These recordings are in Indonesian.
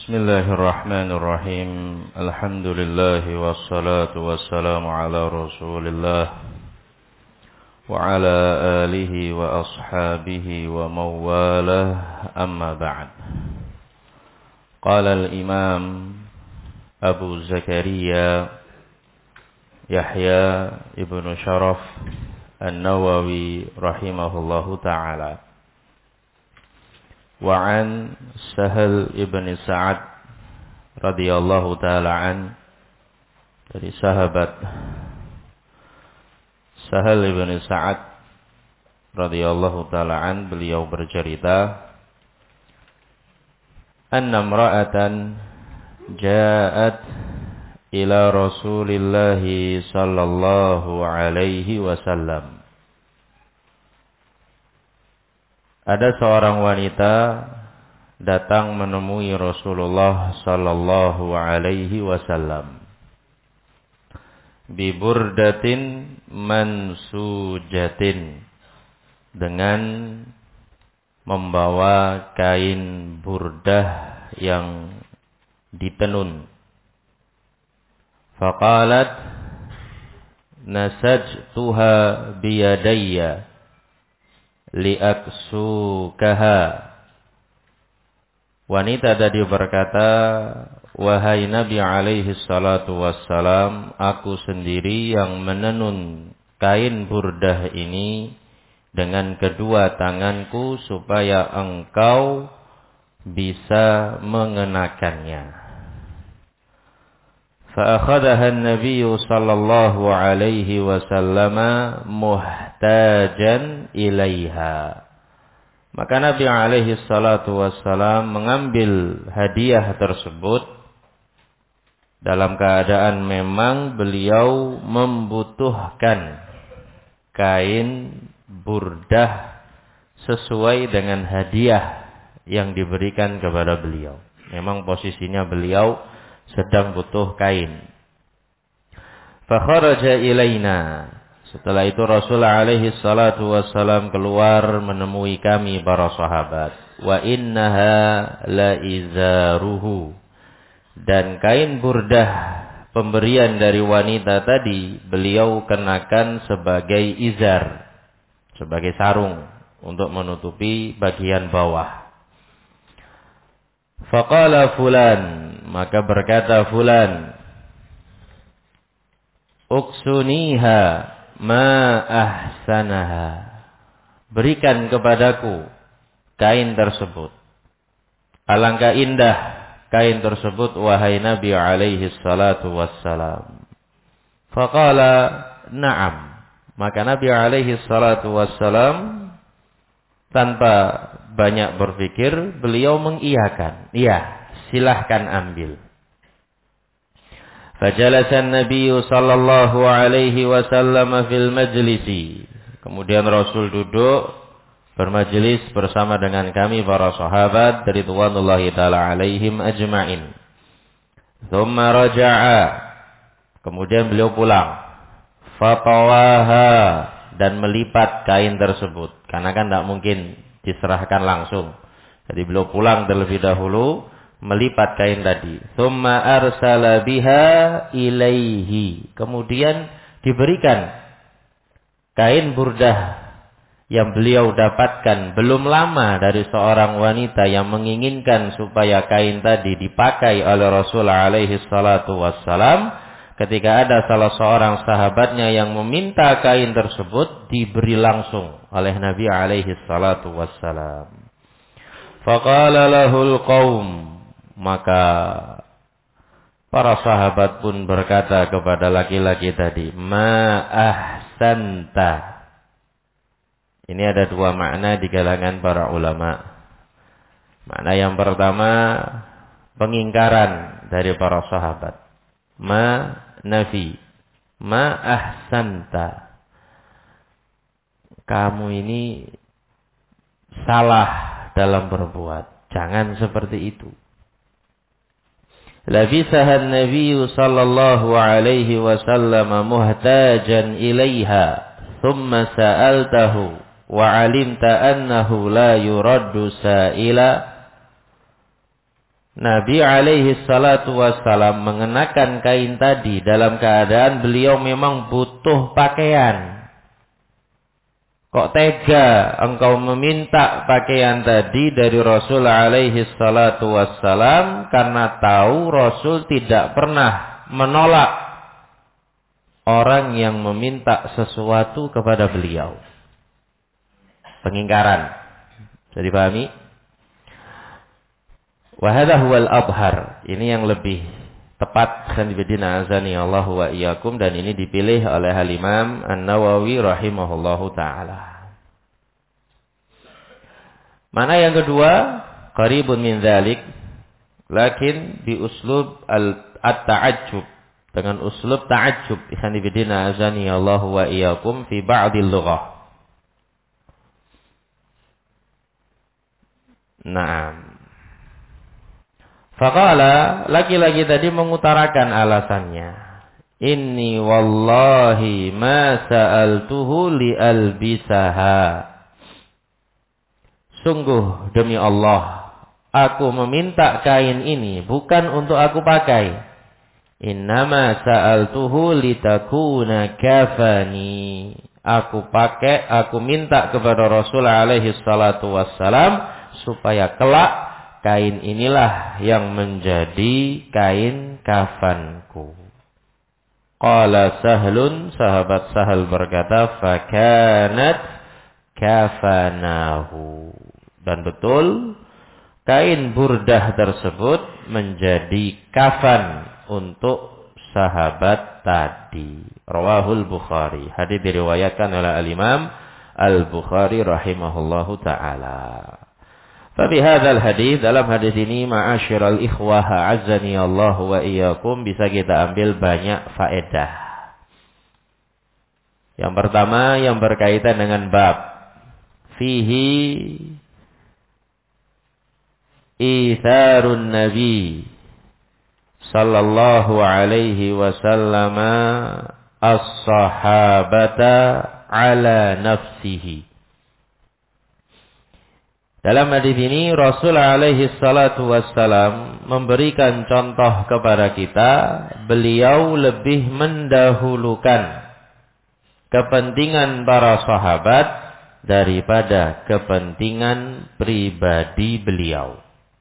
Bismillahirrahmanirrahim. Alhamdulillah wassalatu wassalamu ala Rasulillah wa ala alihi wa ashabihi wa mawalah, amma ba'd. Qala al-Imam Abu Zakaria Yahya ibn Sharaf An-Nawawi rahimahullahu ta'ala. Wa'an Sahal ibn Sa'ad radhiyallahu ta'ala an, dari sahabat Sahal ibn Sa'ad radhiyallahu ta'ala an, beliau bercerita, anna imra'atan ja'at ila Rasulillah sallallahu alaihi wasallam. Ada seorang wanita datang menemui Rasulullah sallallahu alaihi wasallam. Bi burdatin mansujatin, dengan membawa kain burdah yang ditenun. Faqalat nasajtuha biyadayya liaksukaha. Wanita tadi berkata, wahai Nabi alaihi salatu wassalam, aku sendiri yang menenun kain burdah ini dengan kedua tanganku supaya engkau bisa mengenakannya. فأخذها النبي صلى الله عليه وسلم محتاجا إليها. Maka Nabi alaihi salatu wassalam mengambil hadiah tersebut dalam keadaan memang beliau membutuhkan kain burdah sesuai dengan hadiah yang diberikan kepada beliau. Memang posisinya beliau sedang butuh kain. Fakharaja ilaina. Setelah itu Rasulullah alaihi salatu wassalam keluar menemui kami para sahabat. Wa innaha la izaruhu. Dan kain burdah pemberian dari wanita tadi beliau kenakan sebagai izar, sebagai sarung untuk menutupi bagian bawah. Faqala fulan, maka berkata fulan, uksuniha ma ahsanaha, berikan kepadaku kain tersebut. Alangkah indah kain tersebut wahai Nabi alaihi salatu wassalam. Faqala na'am, maka Nabi alaihi salatu wassalam tanpa banyak berpikir beliau mengiyakan, iya, silahkan ambil. Fajalasan Nabi sallallahu alaihi wasallam fil majlisi. Kemudian Rasul duduk bermajlis bersama dengan kami para sahabat ridwanullahi taala alaihim ajma'in. Tsumma raja'a. Kemudian beliau pulang. Fatawaha, dan melipat kain tersebut. Karena kan tidak mungkin diserahkan langsung. Jadi beliau pulang terlebih dahulu, melipat kain tadi. Tsumma arsala biha ilaihi. Kemudian diberikan kain burdah yang beliau dapatkan belum lama dari seorang wanita yang menginginkan supaya kain tadi dipakai oleh Rasulullah alaihi salatu wassalam. Ketika ada salah seorang sahabatnya yang meminta kain tersebut, diberi langsung oleh Nabi alaihi salatu wassalam. Faqala lahul qaum, maka para sahabat pun berkata kepada laki-laki tadi, ma ahsanta. Ini ada dua makna di kalangan para ulama. Makna yang pertama, pengingkaran dari para sahabat. Ma nafi, ma ahsanta, kamu ini salah dalam berbuat, jangan seperti itu. Labisahan Nabi sallallahu alaihi wasallam muhtajan ilaiha, thumma sa'altahu wa alimta annahu la yuraddu sa'ila Nabi alaihi salatu wassalam mengenakan kain tadi dalam keadaan beliau memang butuh pakaian. Kok tega engkau meminta pakaian tadi dari Rasul alaihi salatu wassalam, karena tahu Rasul tidak pernah menolak orang yang meminta sesuatu kepada beliau. Pengingkaran. Bisa dipahami? Wa hadha huwal adhar. Ini yang lebih tepat, sanibidina azani Allah wa iyyakum, dan ini dipilih oleh Al-Imam An-Nawawi rahimahullahu taala. Mana yang kedua? Qaribun min dzalik, lakin bi uslub at-ta'ajjub, dengan uslub ta'ajjub, sanibidina azani Allah wa iyyakum, fi ba'dil lughah. Naam. Faqala, laki-laki tadi mengutarakan alasannya. Inni wallahi ma sa'altuhu li'albisaha. Sungguh demi Allah, aku meminta kain ini bukan untuk aku pakai. Innama sa'altuhu litakuna kafani. Aku minta kepada Rasul alaihi salatu wassalam supaya kelak kain inilah yang menjadi kain kafanku. Qala Sahlun, sahabat Sahal berkata, fakanat kafanahu. Dan betul, kain burdah tersebut menjadi kafan untuk sahabat tadi. Rawahul Bukhari. Hadis diriwayatkan oleh Al-Imam Al-Bukhari rahimahullahu ta'ala. Tapi hadzal hadis, dalam hadis ini ma'asyiral ikhwah azzani Allah wa iyyakum, bisa kita ambil banyak faedah. Yang pertama yang berkaitan dengan bab fihi itharun nabi sallallahu alaihi wasallam as-sahabata ala nafsihi. Dalam hadis ini Rasul alaihi salatu wassalam memberikan contoh kepada kita, beliau lebih mendahulukan kepentingan para sahabat daripada kepentingan pribadi beliau.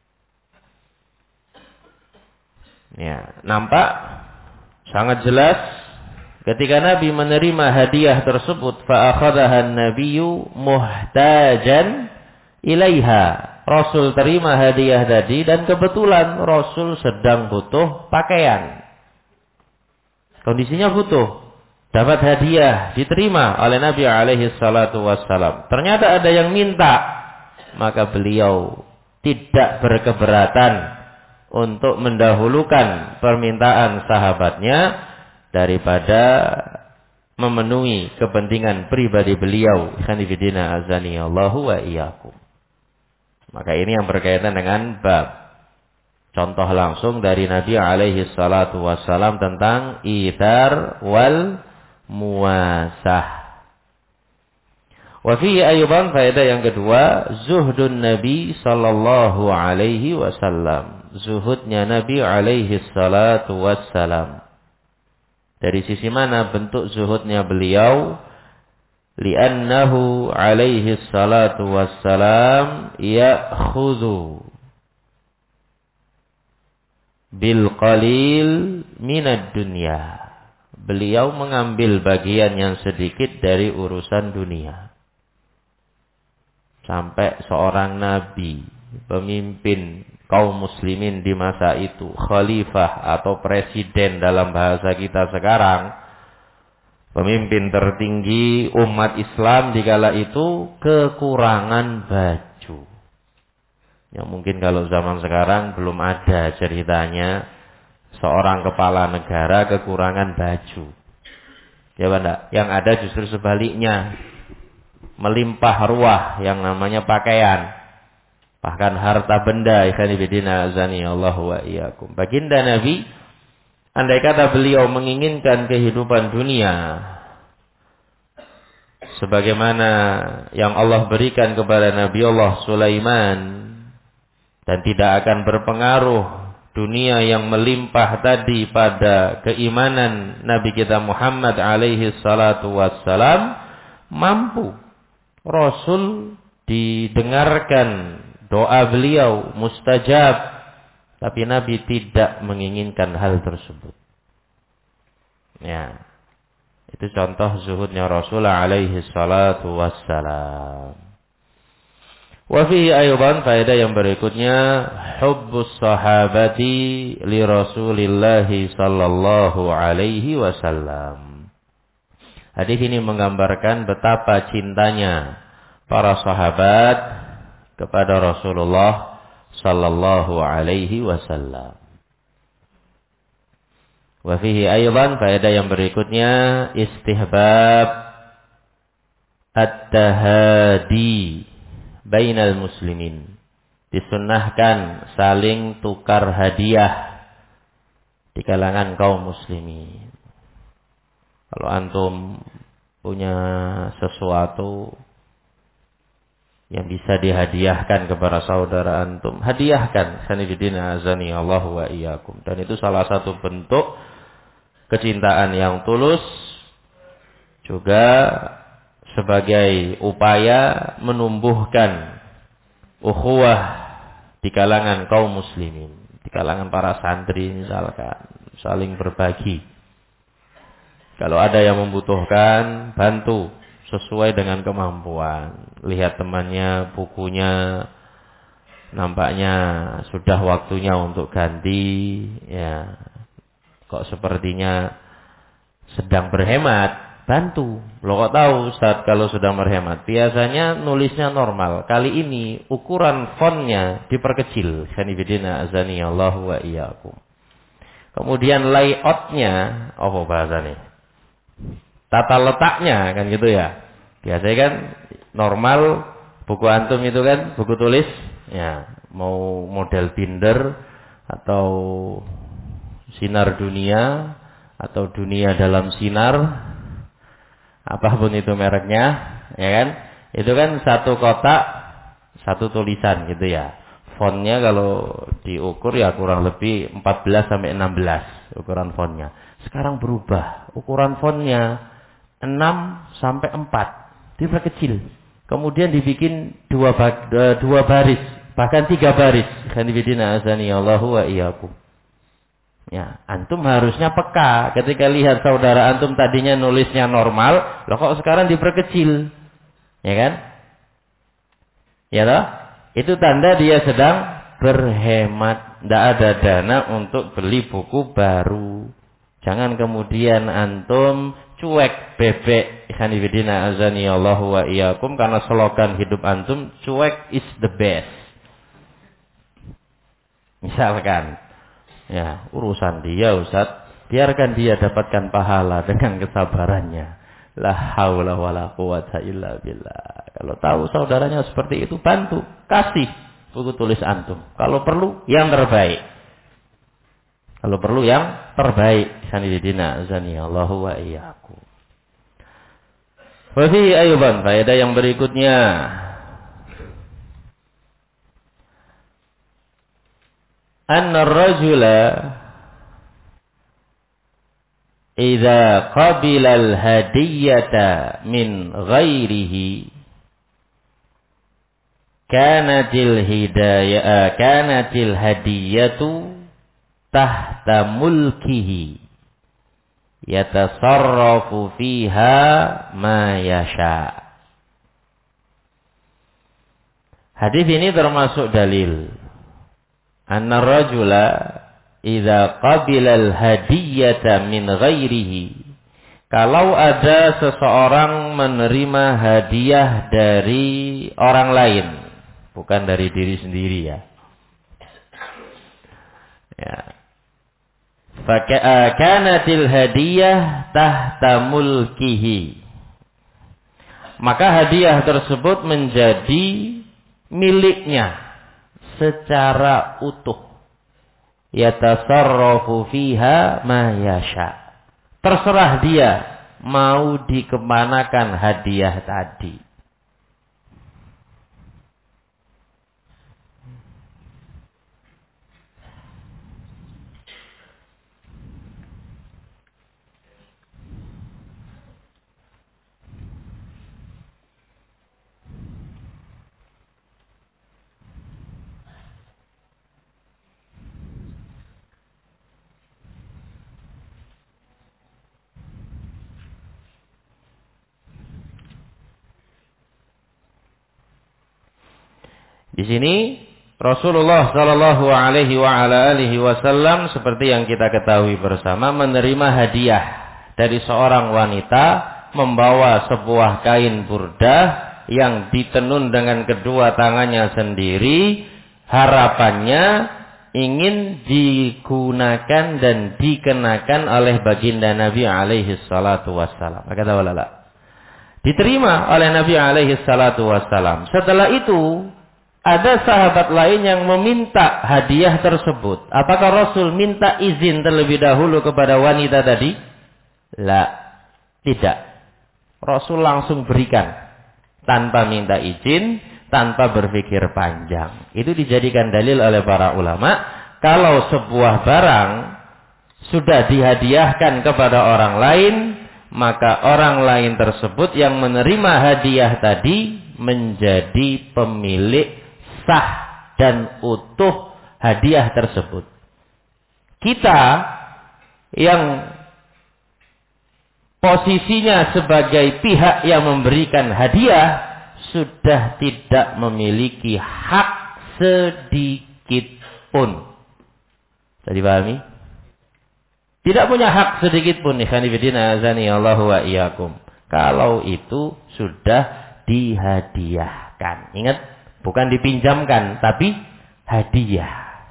Ya, nampak sangat jelas ketika Nabi menerima hadiah tersebut, fa akhadhaha an-nabiyyu muhtajan ilaiha. Rasul terima hadiah tadi dan kebetulan Rasul sedang butuh pakaian. Kondisinya butuh. Dapat hadiah, diterima oleh Nabi alaihi salatu wassalam. Ternyata ada yang minta. Maka beliau tidak berkeberatan untuk mendahulukan permintaan sahabatnya daripada memenuhi kepentingan pribadi beliau. Khanifidina azani Allahu wa iyyakum. Maka ini yang berkaitan dengan bab. Contoh langsung dari Nabi alaihi salatu wassalam tentang ithar wal muwasah. Wa fihi ayuban, faedah yang kedua, zuhdun Nabi sallallahu alaihi wasallam. Zuhudnya Nabi alaihi salatu wassalam. Dari sisi mana bentuk zuhudnya beliau? Li'annahu alaihi salatu wassalam ya'khudhu bil qalil minad dunya. Beliau mengambil bagian yang sedikit dari urusan dunia. Sampai seorang nabi, pemimpin kaum muslimin di masa itu, khalifah atau presiden dalam bahasa kita sekarang, pemimpin tertinggi umat Islam di kala itu, kekurangan baju. Yang mungkin kalau zaman sekarang belum ada ceritanya seorang kepala negara kekurangan baju. Ya Banda, yang ada justru sebaliknya. Melimpah ruah yang namanya pakaian. Bahkan harta benda, ikhwanifidina azani Allah wa iyyakum. Baginda Nabi, andai kata beliau menginginkan kehidupan dunia sebagaimana yang Allah berikan kepada Nabi Allah Sulaiman, Dan tidak akan berpengaruh dunia yang melimpah tadi pada keimanan Nabi kita Muhammad alaihi salatu wassalam, mampu Rasul didengarkan doa beliau mustajab, tapi Nabi tidak menginginkan hal tersebut. Ya, itu contoh zuhudnya Rasul alaihi salatu wassalam. Wa fihi aydan, faedah yang berikutnya, hubbus sahabati li Rasulillah sallallahu alaihi wasallam. Hadis ini menggambarkan betapa cintanya para sahabat kepada Rasulullah sallallahu alaihi wasallam. Wa fihi aydan, faedah yang berikutnya, istihbab at-tahadi bainal muslimin. Disunnahkan saling tukar hadiah di kalangan kaum muslimin. Kalau antum punya sesuatu yang bisa dihadiahkan kepada saudara antum, hadiahkan. Sanidina azani Allah wa iyyakum. Dan itu salah satu bentuk kecintaan yang tulus, juga sebagai upaya menumbuhkan ukhuwah di kalangan kaum muslimin, di kalangan para santri misalkan, saling berbagi. Kalau ada yang membutuhkan, bantu sesuai dengan kemampuan. Lihat temannya, bukunya nampaknya sudah waktunya untuk ganti, ya, kok sepertinya sedang berhemat, bantu. Lo kok tahu Ustaz kalau sudah berhemat? Biasanya nulisnya normal. Kali ini ukuran fontnya diperkecil. Sanibidina azani Allah wa iyyakum. Kemudian layoutnya, apa bahasanya? Tata letaknya kan gitu ya. Biasanya kan normal buku antum itu kan buku tulis, ya, mau model binder atau sinar dunia atau dunia dalam sinar, apapun itu mereknya, ya kan? Itu kan satu kotak, satu tulisan gitu ya. Fontnya kalau diukur ya kurang lebih 14 sampai 16 ukuran fontnya. Sekarang berubah, ukuran fontnya 6 sampai 4, diperkecil. Kemudian dibikin dua baris, bahkan 3 baris. Khanibidina azani Allahu wa iyyakum. Ya, antum harusnya peka ketika lihat saudara antum tadinya nulisnya normal, loh kok sekarang diperkecil, ya kan? Ya toh? Itu tanda dia sedang berhemat, tidak ada dana untuk beli buku baru. Jangan kemudian antum cuek bebek. Ikhwanifidina azani Allahu wa iyyakum, karena slogan hidup antum cuek is the best. Misalkan, ya, urusan dia Ustaz, biarkan dia dapatkan pahala dengan kesabarannya. La haula wala quwata illa billah. Kalau tahu saudaranya seperti itu, bantu, kasih buku tulis antum. Kalau perlu yang terbaik. Kalau perlu yang terbaik. Sanidina azani Allahu wa iyyakum. Wa fi ayban, faedah yang berikutnya, anna ar-rajula idza qabila al-hadiyata min ghairihi kanatil hadiyatu tahta mulkihi yatasarrafu fiha ma yasha. Hadis ini termasuk dalil anna rajula idza qabila al-hadiyata min ghairihi, kalau ada seseorang menerima hadiah dari orang lain, bukan dari diri sendiri ya. Ya. Fakanatil hadiyah tahta mulkihi, maka hadiah tersebut menjadi miliknya secara utuh. Yatasarrafu fiha ma yasha. Terserah dia mau dikemanakan hadiah tadi. Di sini Rasulullah Shallallahu Alaihi Wasallam seperti yang kita ketahui bersama menerima hadiah dari seorang wanita membawa sebuah kain burdah yang ditenun dengan kedua tangannya sendiri, harapannya ingin digunakan dan dikenakan oleh baginda Nabi alaihi salatu wassalam. Kata walala. Diterima oleh Nabi alaihi salatu wassalam. Setelah itu ada sahabat lain yang meminta hadiah tersebut. Apakah Rasul minta izin terlebih dahulu kepada wanita tadi? Tidak. Rasul langsung berikan. Tanpa minta izin, tanpa berpikir panjang. Itu dijadikan dalil oleh para ulama. Kalau sebuah barang sudah dihadiahkan kepada orang lain, maka orang lain tersebut yang menerima hadiah tadi menjadi pemilik sah dan utuh hadiah tersebut. Kita yang posisinya sebagai pihak yang memberikan hadiah sudah tidak memiliki hak sedikit pun. Tadi pahami? Tidak punya hak sedikit pun. Ikhwanifidina azani Allahu wa iyyakum. Kalau itu sudah dihadiahkan. Ingat, bukan dipinjamkan, tapi hadiah.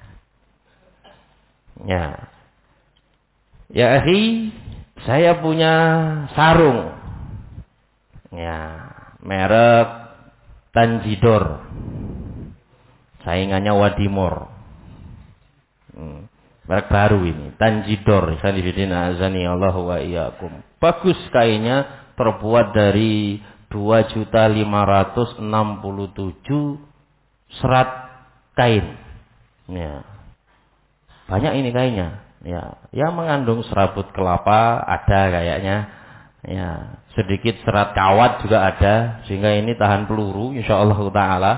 Ya. Ya akhi, saya punya sarung. Ya, merek Tanjidor. Saingannya Wadimor. Merek baru ini, Tanjidor. Sanifidina azani Allahu wa iyyakum. Bagus kainnya, terbuat dari 2.567 serat kain. Ya. Banyak ini kainnya. Ya, mengandung serabut kelapa ada kayaknya. Ya, sedikit serat kawat juga ada sehingga ini tahan peluru insyaallah taala.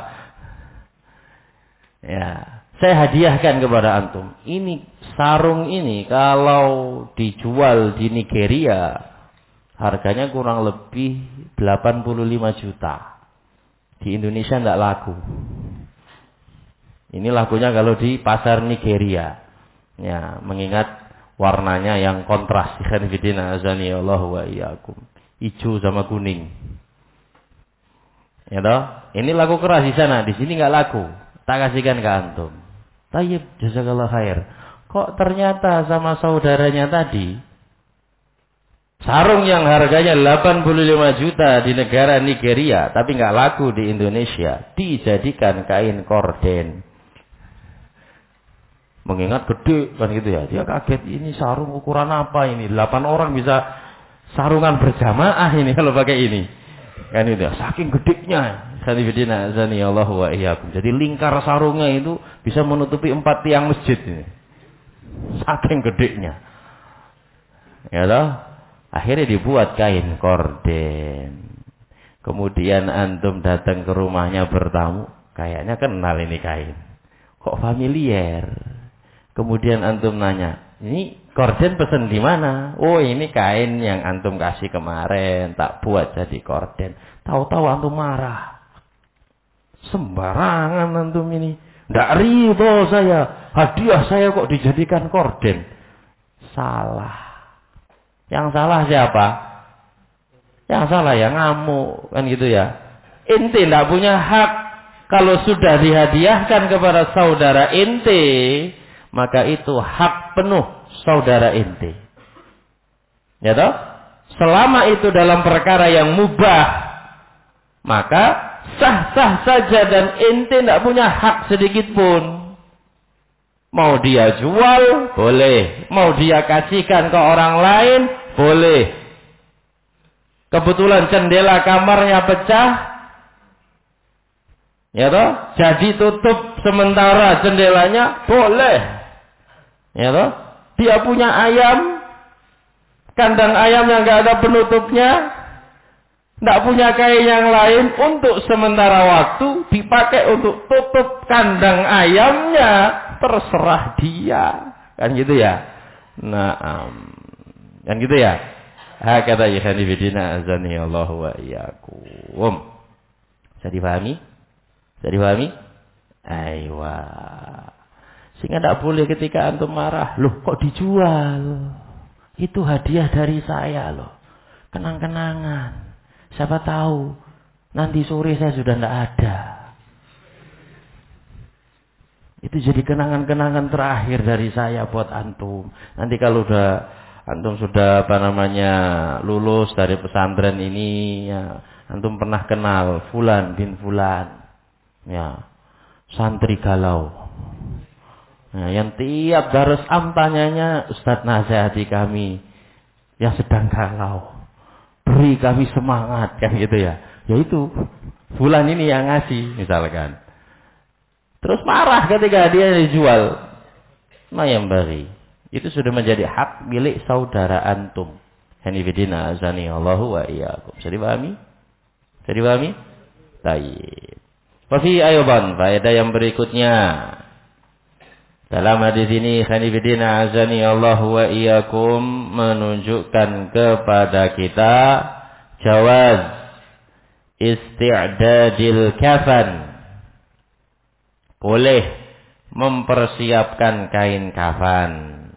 Ya, saya hadiahkan kepada antum. Ini sarung ini kalau dijual di Nigeria harganya kurang lebih 85 juta. Di Indonesia tidak laku. Ini lakunya kalau di pasar Nigeria. Ya, mengingat warnanya yang kontras. Ikhwanifidina azani Allahu wa iyyakum. Hijau sama kuning. Ya toh? Ini laku keras di sana, di sini enggak laku. Tak kasihkan ke antum. Tayyib, jazakallah khair. Kok ternyata sama saudaranya tadi sarung yang harganya 85 juta di negara Nigeria tapi enggak laku di Indonesia dijadikan kain korden. Mengingat gede kan gitu ya. Dia kaget, ini sarung ukuran apa ini? 8 orang bisa sarungan berjamaah ini kalau pakai ini. Kan itu. Saking gedenya. Sanifidina azani Allahu wa iyyakum. Jadi lingkar sarungnya itu bisa menutupi 4 tiang masjid ini. Saking gedenya. Ya toh? Akhirnya dibuat kain korden. Kemudian antum datang ke rumahnya bertamu, kayaknya kenal ini kain. Kok familiar? Kemudian antum nanya, ini korden pesen di mana? Oh, ini kain yang antum kasih kemarin, tak buat jadi korden. Tahu-tahu antum marah. Sembarangan antum ini. Nggak ridho saya. Hadiah saya kok dijadikan korden. Salah. Yang salah siapa? Yang salah ya ngamuk. Kan gitu ya. Inti nggak punya hak. Kalau sudah dihadiahkan kepada saudara inti, maka itu hak penuh saudara inti. Ya toh? Selama itu dalam perkara yang mubah, maka sah-sah saja dan inti tidak punya hak sedikit pun. Mau dia jual, boleh. Mau dia kasihkan ke orang lain, boleh. Kebetulan jendela kamarnya pecah, ya toh? Jadi tutup sementara jendelanya, boleh. Ya toh? Dia punya ayam, kandang ayam yang enggak ada penutupnya, enggak punya kain yang lain, untuk sementara waktu dipakai untuk tutup kandang ayamnya, terserah dia. Kan gitu ya? Nah, kan gitu ya? Hakata ikhwanifidina azani Allahu wa iyyakum. Bisa dipahami? Bisa dipahami? Aywa. Sehingga tidak boleh ketika antum marah, loh kok dijual? Itu hadiah dari saya loh. Kenang-kenangan. Siapa tahu nanti sore saya sudah tidak ada. Itu jadi kenangan-kenangan terakhir dari saya buat antum. Nanti kalau antum sudah lulus dari pesantren ini, ya, antum pernah kenal Fulan bin Fulan, ya, santri galau. Nah, yang tiap darus tanyanya, Ustadz nasihati kami yang sedang galau, beri kami semangat, kan gitu ya. Yaitu Fulan ini yang ngasih misalkan. Terus marah ketika dia dijual. Mayam bari. Itu sudah menjadi hak milik saudara antum. Hanifidina azani Allahu wa iyyakum. Bisa dipahami? Bisa dipahami? Baik. Wa fi ayuban, faedah yang berikutnya. Dalam hadis ini Hanifidina azani Allahu wa iyyakum menunjukkan kepada kita jawaz isti'dadil kafan. Boleh mempersiapkan kain kafan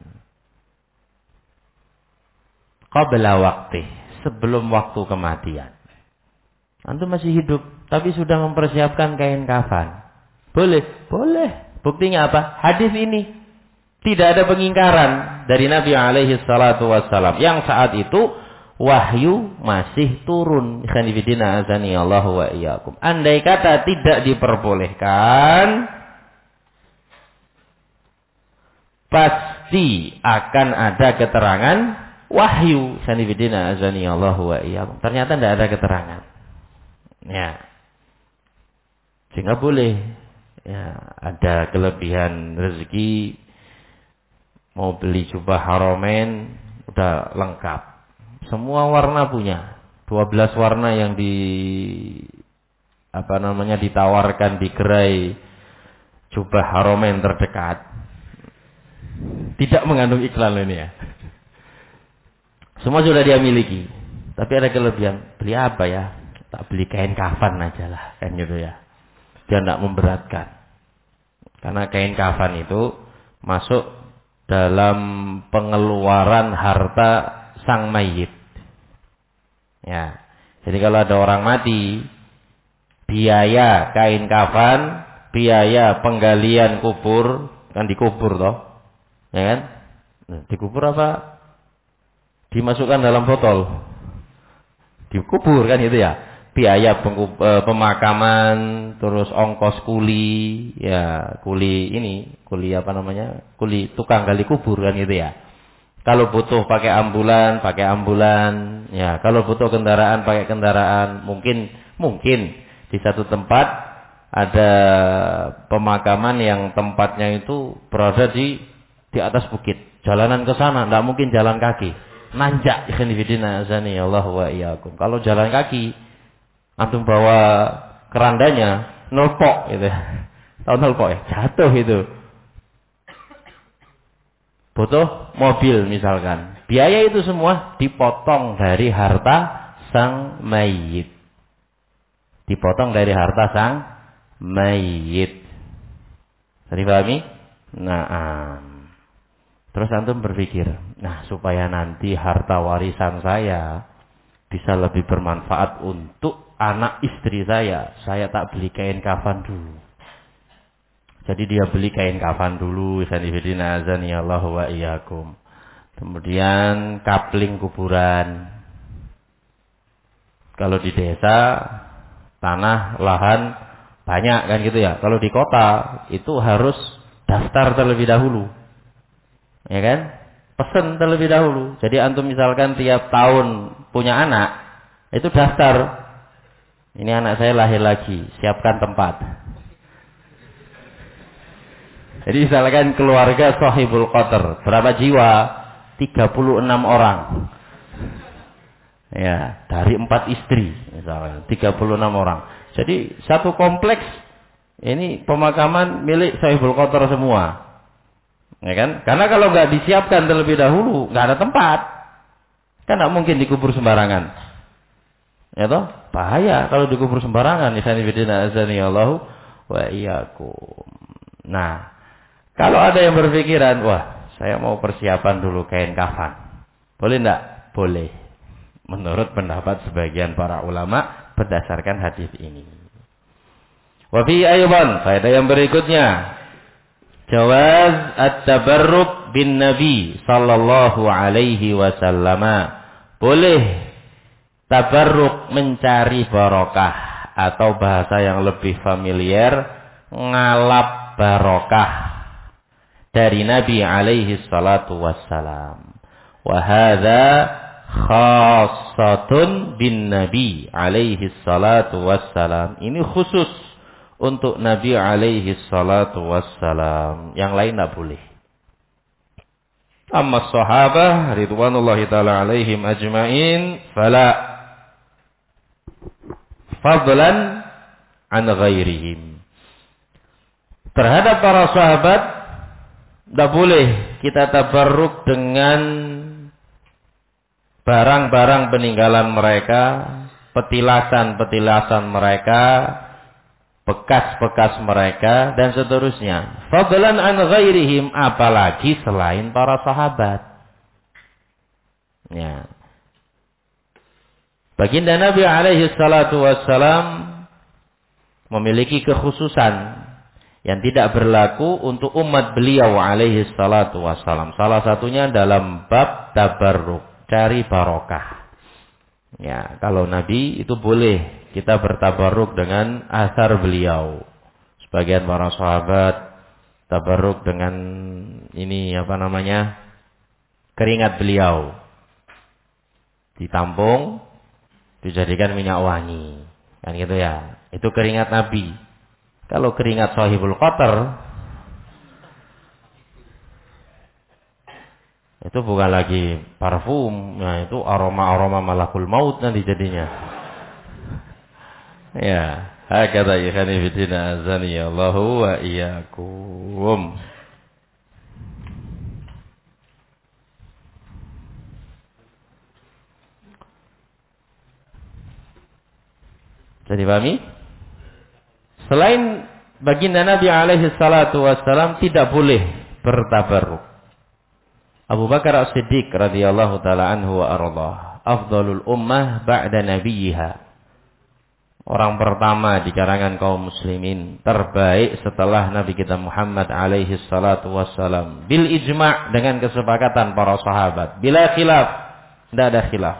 qabla waqti, sebelum waktu kematian. Antum masih hidup tapi sudah mempersiapkan kain kafan. Boleh, boleh. Buktinya apa? Hadis ini tidak ada pengingkaran dari Nabi alaihi salatu wassalam yang saat itu wahyu masih turun. Khanifidina azani Allahu wa iyyakum. Andai kata tidak diperbolehkan, pasti akan ada keterangan wahyu. Khanifidina azani Allahu wa iyyakum. Ternyata tidak ada keterangan. Ya. Sehingga boleh. Ya, ada kelebihan rezeki, mau beli jubah Haramain udah lengkap. Semua warna punya. 12 warna yang ditawarkan di gerai jubah Haramain terdekat. Tidak mengandung iklan ini ya. Semua sudah dia miliki. Tapi ada kelebihan. Beli apa ya? Tak beli kain kafan aja lah, kan gitu ya. Dia tidak memberatkan. Karena kain kafan itu masuk dalam pengeluaran harta sang mayit. Ya. Jadi kalau ada orang mati, biaya kain kafan, biaya penggalian kubur, kan dikubur toh. Ya kan? Nah, dikubur apa? Dimasukkan dalam botol. Dikubur kan itu ya. Biaya pemakaman, terus ongkos kuli, ya kuli tukang gali kubur kan gitu ya. Kalau butuh pakai ambulan, ya kalau butuh kendaraan pakai kendaraan. Mungkin di satu tempat ada pemakaman yang tempatnya itu berada di atas bukit. Jalanan ke sana enggak mungkin jalan kaki. Nanjak ikhwanifidina azani Allah wa iyyakum. Kalau jalan kaki antum bawa kerandanya, nelpok gitu. Tahu nelpok ya? Jatuh itu. Butuh mobil misalkan. Biaya itu semua dipotong dari harta sang mayit. Dipotong dari harta sang mayit. Tadi pahami? Nah, terus antum berpikir, nah supaya nanti harta warisan saya bisa lebih bermanfaat untuk anak istri saya tak beli kain kafan dulu. Jadi dia beli kain kafan dulu, sanifidina azani Allah wa iyyakum. Kemudian kapling kuburan. Kalau di desa tanah lahan banyak kan gitu ya. Kalau di kota itu harus daftar terlebih dahulu. Ya kan? Pesen terlebih dahulu. Jadi antum misalkan tiap tahun punya anak, itu daftar. Ini anak saya lahir lagi, siapkan tempat. Jadi misalkan keluarga Shahibul Qadar, berapa jiwa? 36 orang. Ya, dari 4 istri misalkan, 36 orang. Jadi satu kompleks ini pemakaman milik Shahibul Qadar semua. Ya kan? Karena kalau nggak disiapkan terlebih dahulu, nggak ada tempat. Kan nggak mungkin dikubur sembarangan. Ya toh? Bahaya kalau dikubur sembarangan. Isanibidina azani Allahu wa iyyakum. Nah, kalau ada yang berpikiran, wah, saya mau persiapan dulu kain kafan. Boleh enggak? Boleh. Menurut pendapat sebagian para ulama berdasarkan hadis ini. Wa fi aydan, faedah yang berikutnya, jawaz at-tabarruk bin Nabi sallallahu alaihi wasallam. Boleh tabarruk, mencari barokah, atau bahasa yang lebih familiar, ngalap barokah dari Nabi alaihi salatu wassalam. Wa hadza khassatun bin Nabi alaihi salatu wassalam. Ini khusus untuk Nabi alaihi salatu wassalam. Yang lain tidak boleh. Amma sahabah ridwanullahi ta'ala alaihim ajma'in fala fadlan an ghairihim. Terhadap para sahabat tidak boleh kita tabarruk dengan barang-barang peninggalan mereka, petilasan-petilasan mereka, bekas-bekas mereka, dan seterusnya. Fadlan an ghairihim, apalagi selain para sahabat. Ya. Baginda Nabi alaihi salatu wassalam memiliki kekhususan yang tidak berlaku untuk umat beliau alaihi salatu wassalam. Salah satunya dalam bab tabarruk, cari barokah. Ya, kalau Nabi itu boleh kita bertabarruk dengan asar beliau. Sebagian para sahabat tabarruk dengan ini keringat beliau. Ditampung, dijadikan minyak wangi. Kan gitu ya. Itu keringat Nabi. Kalau keringat sahibul qatar, itu bukan lagi parfum, nah itu aroma-aroma malakul maut nanti jadinya. Ya, hakata ikhani fiddina azani Allahu wa iyyakum. Jadi pahami? Selain baginda Nabi alaihi salatu wassalam tidak boleh bertabarruk. Abu Bakar As-Siddiq radhiyallahu taala anhu wa ardhah, afdalul ummah ba'da nabiyha. Orang pertama di kalangan kaum muslimin, terbaik setelah Nabi kita Muhammad alaihi salatu wassalam. Bil ijma', dengan kesepakatan para sahabat. Bila khilaf, tidak ada khilaf.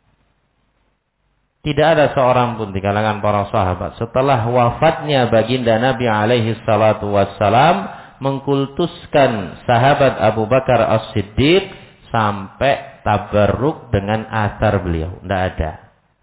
Tidak ada seorang pun di kalangan para sahabat setelah wafatnya baginda Nabi alaihi salatu wassalam mengkultuskan sahabat Abu Bakar As-Siddiq sampai tabarruk dengan athar beliau. Tidak ada.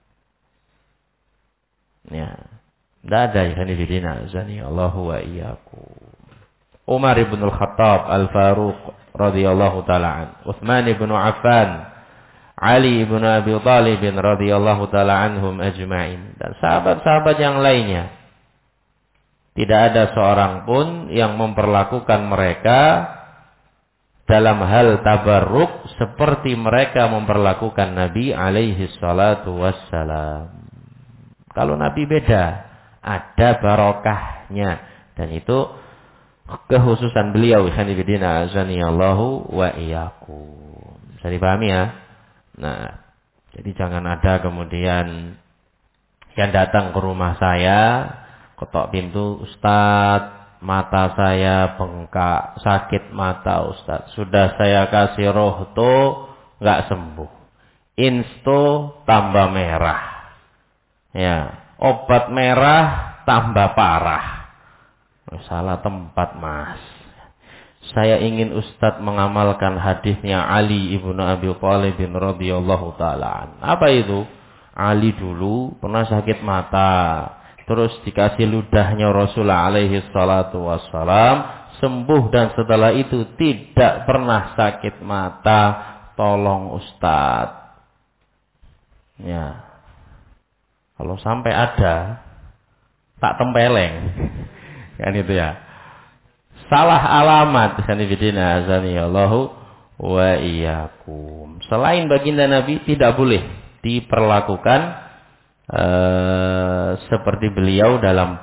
Ya, tidak ada ikhwan fillah azani Allahu wa iyyakum. Umar ibn al-Khattab al-Faruq radhiyallahu taala an, Utsman ibn Affan, Ali ibn Abi Thalib radhiyallahu taala anhum ajma'in, dan sahabat-sahabat yang lainnya. Tidak ada seorang pun yang memperlakukan mereka dalam hal tabarruk seperti mereka memperlakukan Nabi alaihi salatu wassalam. Kalau Nabi beda, ada barokahnya, dan itu kekhususan beliau. Ikhwanifidina azani Allahu wa iyyakum. Bisa dipahami ya? Nah, jadi jangan ada kemudian yang datang ke rumah saya, ketok pintu, Ustaz, mata saya bengkak, sakit mata Ustaz. Sudah saya kasih rohto, nggak sembuh. Insto tambah merah. Ya, obat merah tambah parah. Salah tempat, Mas. Saya ingin Ustadz mengamalkan hadisnya Ali ibnu Abi Thalib radhiyallahu taala. Apa itu? Ali dulu pernah sakit mata, terus dikasih ludahnya Rasulullah alaihi salatu wassalam, sembuh, dan setelah itu tidak pernah sakit mata. Tolong Ustadz. Ya. Kalau sampai ada, tak tempeleng. Kan itu ya. Salah alamat. Sanibidina azani Allahu wa iyyakum. Selain baginda Nabi tidak boleh diperlakukan seperti beliau dalam bab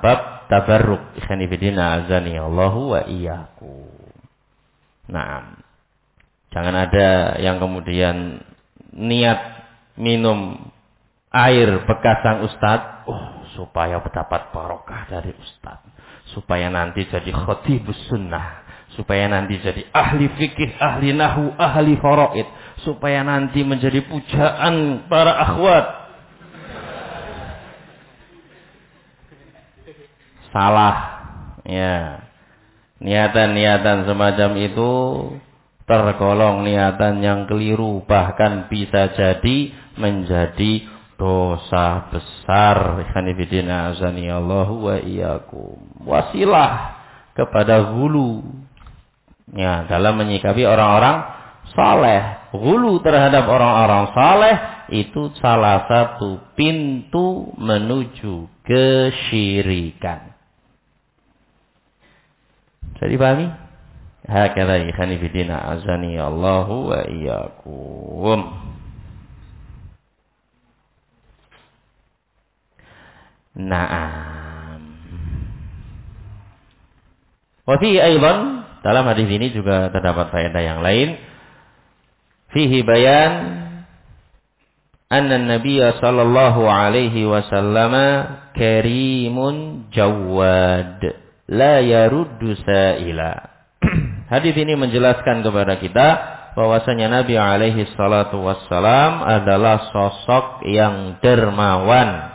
tabarruk. Ikhwani fillah azani Allahu wa iyyakum. Nah, jangan ada yang kemudian niat minum air bekas sang ustaz, supaya mendapat barokah dari ustaz, supaya nanti jadi khatibus sunnah, supaya nanti jadi ahli fikih, ahli nahwu, ahli faraid, supaya nanti menjadi pujaan para akhwat. Salah, ya. Niatan-niatan semacam itu tergolong niatan yang keliru, bahkan bisa jadi menjadi dosa besar. Ikhwanifidina azani Allahu wa iyyakum. Wasilah kepada hulu, ya, dalam menyikapi orang-orang saleh. Hulu terhadap orang-orang saleh itu salah satu pintu menuju kesyirikan. Bisa dipahami? Hakadha ikhwanifidina azani Allahu wa iyyakum. Naam. Wa fi aidan, dalam hadis ini juga terdapat faedah yang lain. Fihi bayan anna Nabiy sallallahu alaihi wasallam karimun jawad la yaruddu sa'ila. Hadis ini menjelaskan kepada kita bahwasanya Nabi alaihi salatu wassalam adalah sosok yang dermawan,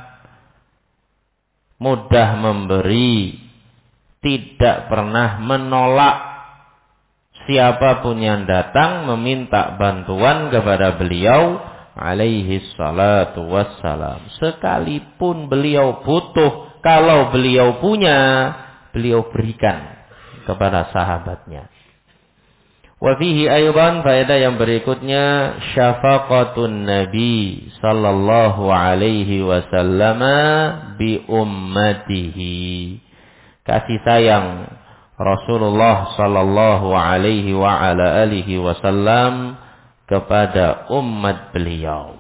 mudah memberi, tidak pernah menolak siapapun yang datang meminta bantuan kepada beliau alaihi salatu wassalam. Sekalipun beliau butuh, kalau beliau punya, beliau berikan kepada sahabatnya. Wa fihi aydan, faedah yang berikutnya, syafaqatun Nabi sallallahu alaihi wasallam bi ummatihi. Kasih sayang Rasulullah sallallahu alaihi wa ala alihi wasallam kepada umat beliau.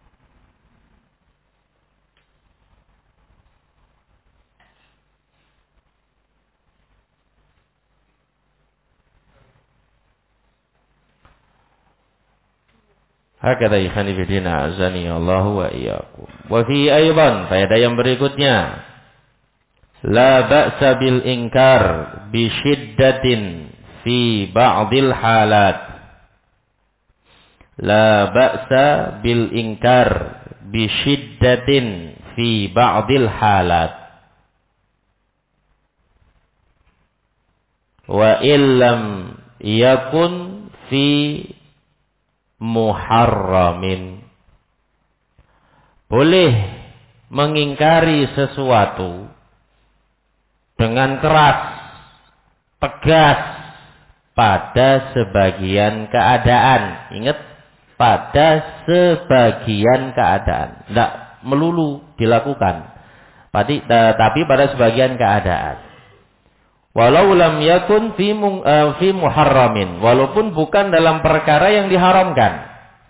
Hakadha ikhwani fillah azani Allahu wa iyyakum. Wa fi aidan, faedah yang berikutnya, la ba'sa bil inkar bi syiddatin fi ba'dil halat. La ba'sa bil inkar bi syiddatin fi ba'dil halat. Wa illam yakun fi muharramin. Boleh mengingkari sesuatu dengan keras, tegas pada sebagian keadaan. Ingat, pada sebagian keadaan. Tidak melulu dilakukan, tapi pada sebagian keadaan. Walau lam yakun fi muharramin, walaupun bukan dalam perkara yang diharamkan.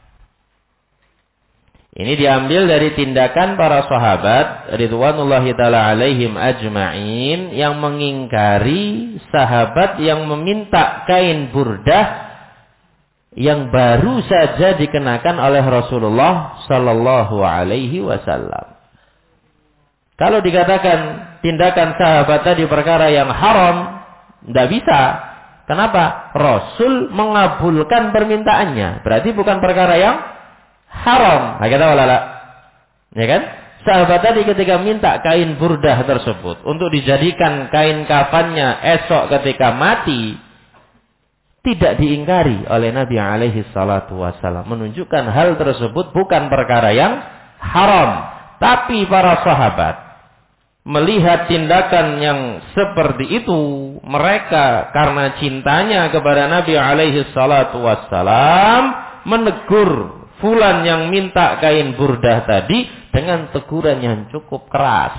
Ini diambil dari tindakan para sahabat ridwanullahi taala alaihim ajma'in yang mengingkari sahabat yang meminta kain burdah yang baru saja dikenakan oleh Rasulullah sallallahu alaihi wasallam. Kalau dikatakan tindakan sahabat tadi perkara yang haram, tidak bisa. Kenapa? Rasul mengabulkan permintaannya. Berarti bukan perkara yang haram. Kata walala. Ya kan? Sahabat tadi ketika minta kain burdah tersebut untuk dijadikan kain kafannya esok ketika mati, tidak diingkari oleh Nabi alaihi salatu wassalam. Menunjukkan hal tersebut bukan perkara yang haram. Tapi para sahabat melihat tindakan yang seperti itu, mereka karena cintanya kepada Nabi alaihi salatu wassalam menegur fulan yang minta kain burdah tadi dengan teguran yang cukup keras.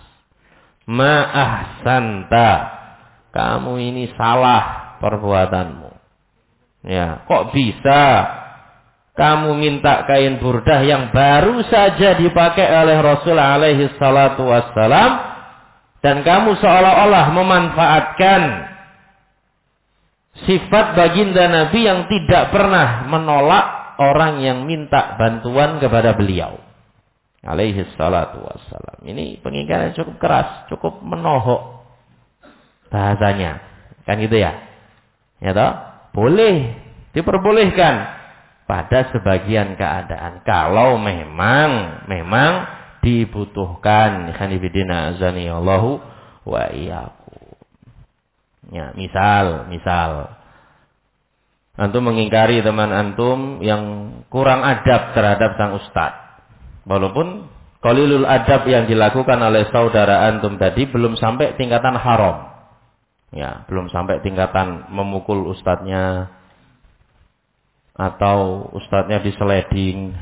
Ma'ahsanta, kamu ini salah perbuatanmu. Ya, kok bisa kamu minta kain burdah yang baru saja dipakai oleh Rasul alaihi salatu wassalam, Dan kamu seolah-olah memanfaatkan sifat baginda Nabi yang tidak pernah menolak orang yang minta bantuan kepada beliau. Alaihi salatu wassalam. Ini pengingkaran cukup keras, cukup menohok bahasanya. Kan gitu ya? Ya toh? Boleh, diperbolehkan pada sebagian keadaan. Kalau memang dibutuhkan. Khanifidina azani Allahu wa iyyakum. Ya, misal antum mengingkari teman antum yang kurang adab terhadap sang ustaz. Walaupun qalilul adab yang dilakukan oleh saudara antum tadi belum sampai tingkatan haram. Ya, belum sampai tingkatan memukul ustadznya atau ustadznya diseleding.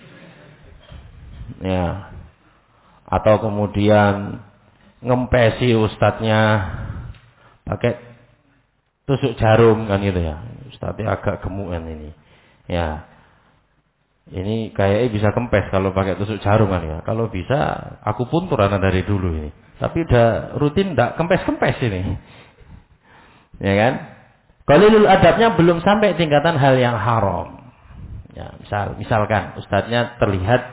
Ya. Atau kemudian ngempesi ustadznya pakai tusuk jarum kan gitu ya. Ustadznya agak gemukan ini. Ya. Ini kayaknya bisa kempes kalau pakai tusuk jarum kan ya. Kalau bisa aku pun turana dari dulu ini. Tapi udah rutin enggak kempes-kempes ini. Ya kan? Qalilul adabnya belum sampai tingkatan hal yang haram. Ya, misalkan ustadznya terlihat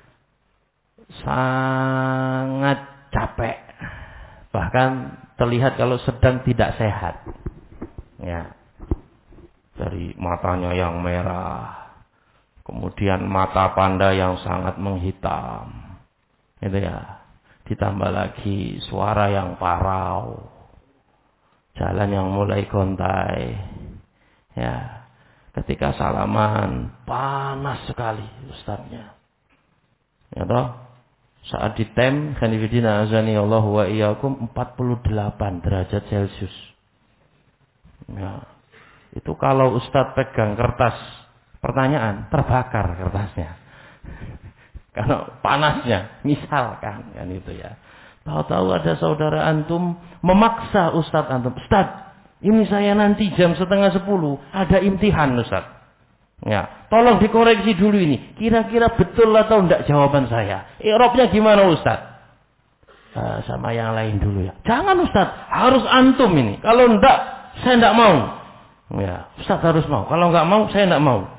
sangat capek, bahkan terlihat kalau sedang tidak sehat. Ya, dari matanya yang merah, kemudian mata panda yang sangat menghitam, itu ya. Ditambah lagi suara yang parau, jalan yang mulai gontai. Ya, ketika salaman panas sekali ustadznya. Ya toh? Saat ditem, khanifidina azani Allah wa iyyakum 48 derajat Celcius. Ya. Itu kalau ustaz pegang kertas pertanyaan, terbakar kertasnya. Karena panasnya, misalkan kan itu ya. Tahu-tahu ada saudara antum memaksa ustaz antum, "Ustaz, ini saya nanti jam 9:30 ada imtihan ustaz. Ya, tolong dikoreksi dulu ini. Kira-kira betul atau enggak jawaban saya? I'rabnya gimana Ustaz?" Sama yang lain dulu ya. "Jangan Ustaz, harus antum ini. Kalau enggak, saya enggak mau." Ya, Ustaz harus mau. Kalau enggak mau, saya enggak mau.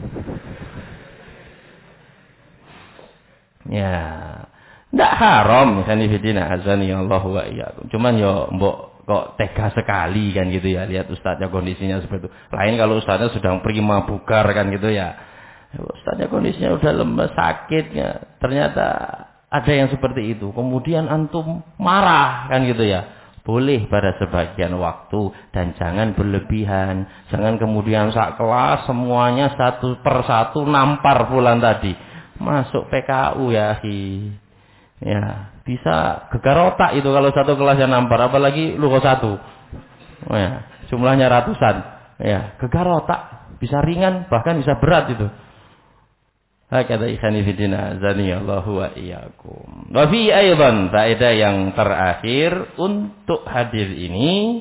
Ya, enggak haram. Khanifidina azani Allah wa iyyakum. Cuman yo mbok kok tega sekali kan gitu ya, lihat ustadznya kondisinya seperti itu. Lain kalau ustadznya sedang prima bugar kan gitu ya. Ustadznya kondisinya udah lemes, sakitnya. Ternyata ada yang seperti itu. Kemudian antum marah kan gitu ya. Boleh pada sebagian waktu dan jangan berlebihan. Jangan kemudian sak kelas semuanya satu persatu nampar pulang tadi. Masuk PKU ya, ya, bisa gegar otak itu kalau satu kelas yang nampar, apalagi lu kok satu. Ya, jumlahnya ratusan. Ya, gegar otak, bisa ringan bahkan bisa berat itu. Hakata ikhani fidina zaniyallahu wa iyyakum. Wa fi aidan faedah yang terakhir untuk hadir ini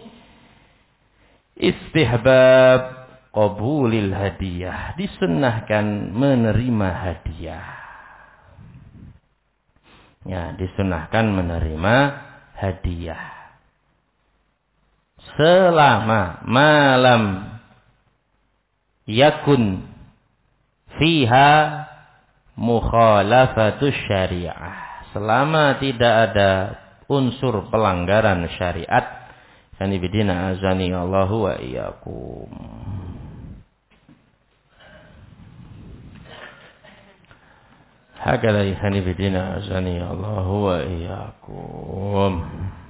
istihbab qabulil hadiah, disunnahkan menerima hadiah. Ya, disunahkan menerima hadiah selama malam yakun fiha mukhalafatus syariah, selama tidak ada unsur pelanggaran syariat. Kanibidina azani Allahu wa iyyakum. Hakala kanibidina azani Allahu wa iyyakum.